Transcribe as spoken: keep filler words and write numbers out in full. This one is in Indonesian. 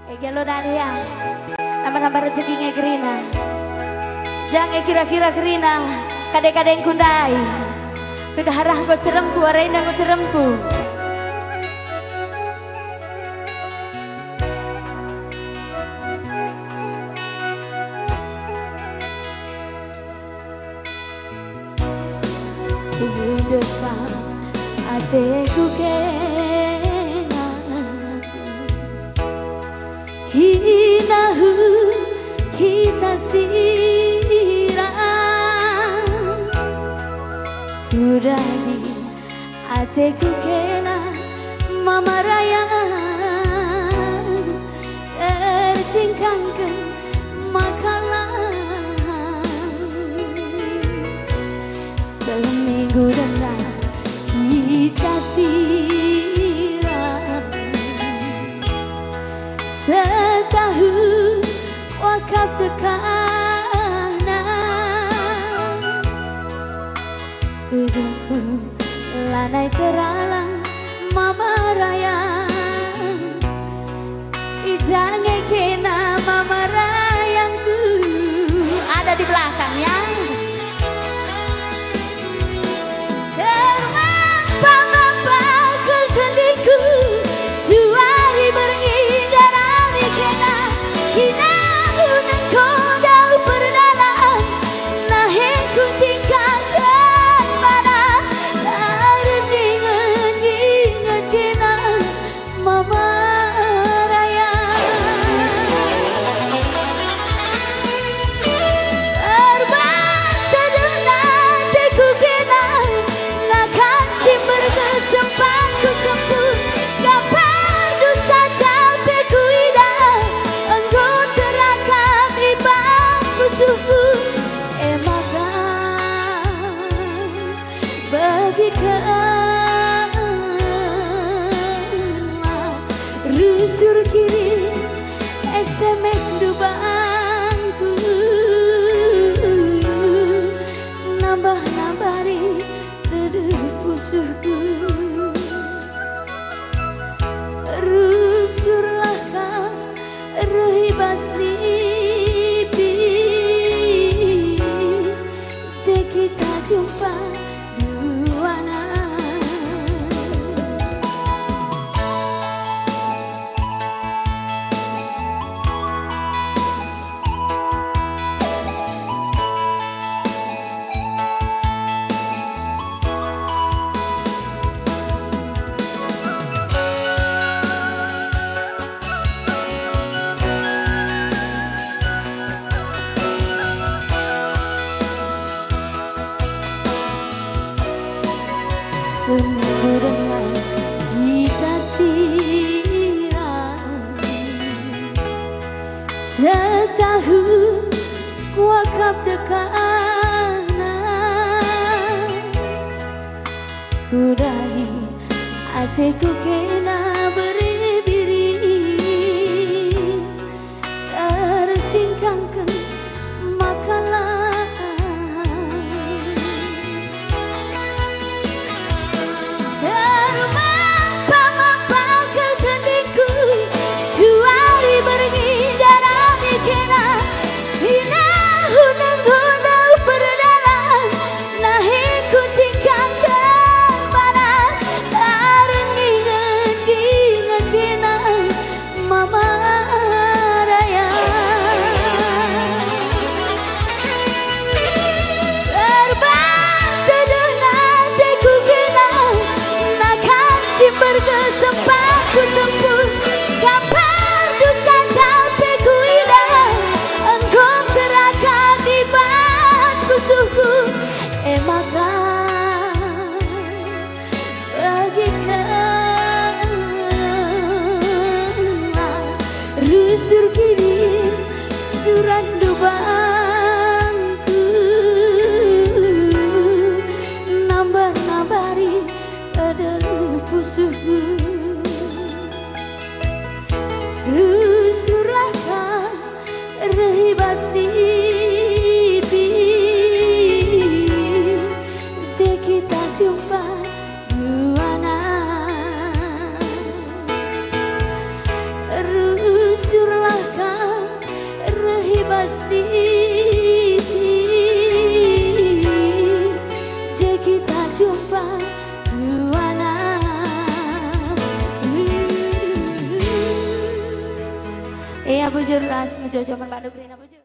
Ege lo dari ya, nama-nama rezeki ngegerina, jangan kira-kira gerina, kadang-kadang kundai, kuda harah go ceremku, arena go ceremku. Depan adekku kena hinahu kita siram udah di adekku kena mama raya tercingkangkan makalah seminggu dengar kita siram setahun wakaf tekanan hidupku lanai teralang mama raya ijange kena mama rayangku ada di belakangnya. Suari berindah rami kena hina unang kodau perdalaan naheku tingkatkan mana taruh ingat-ingat kena mama raya terbang terdengar teku kena nakan simber kesempat ku sempur kapan dusta capekku idah engkau terakam di bangku suku emakan bagikan rusur kiri S M S dubangku nambah-nambari teduh pusuhku rusurlah kau rohibas lipi jika kita jumpa duana. Sempurna kita siram setahun wakaf dekanan kudahi hatiku kena berbiri tercingkangkan makalah berkesempat ku sempur kapan dusta capekku idah engkau terakat di bangku suku emakan bagikan rusur kiri surat dubangku nambah-nambari ada pusuhku rusurlah kau rohibas lipi jika kita jumpa duana rusur jumpa Buana. Iya bujur ras ngejojoman Mbak Nugrina bujur.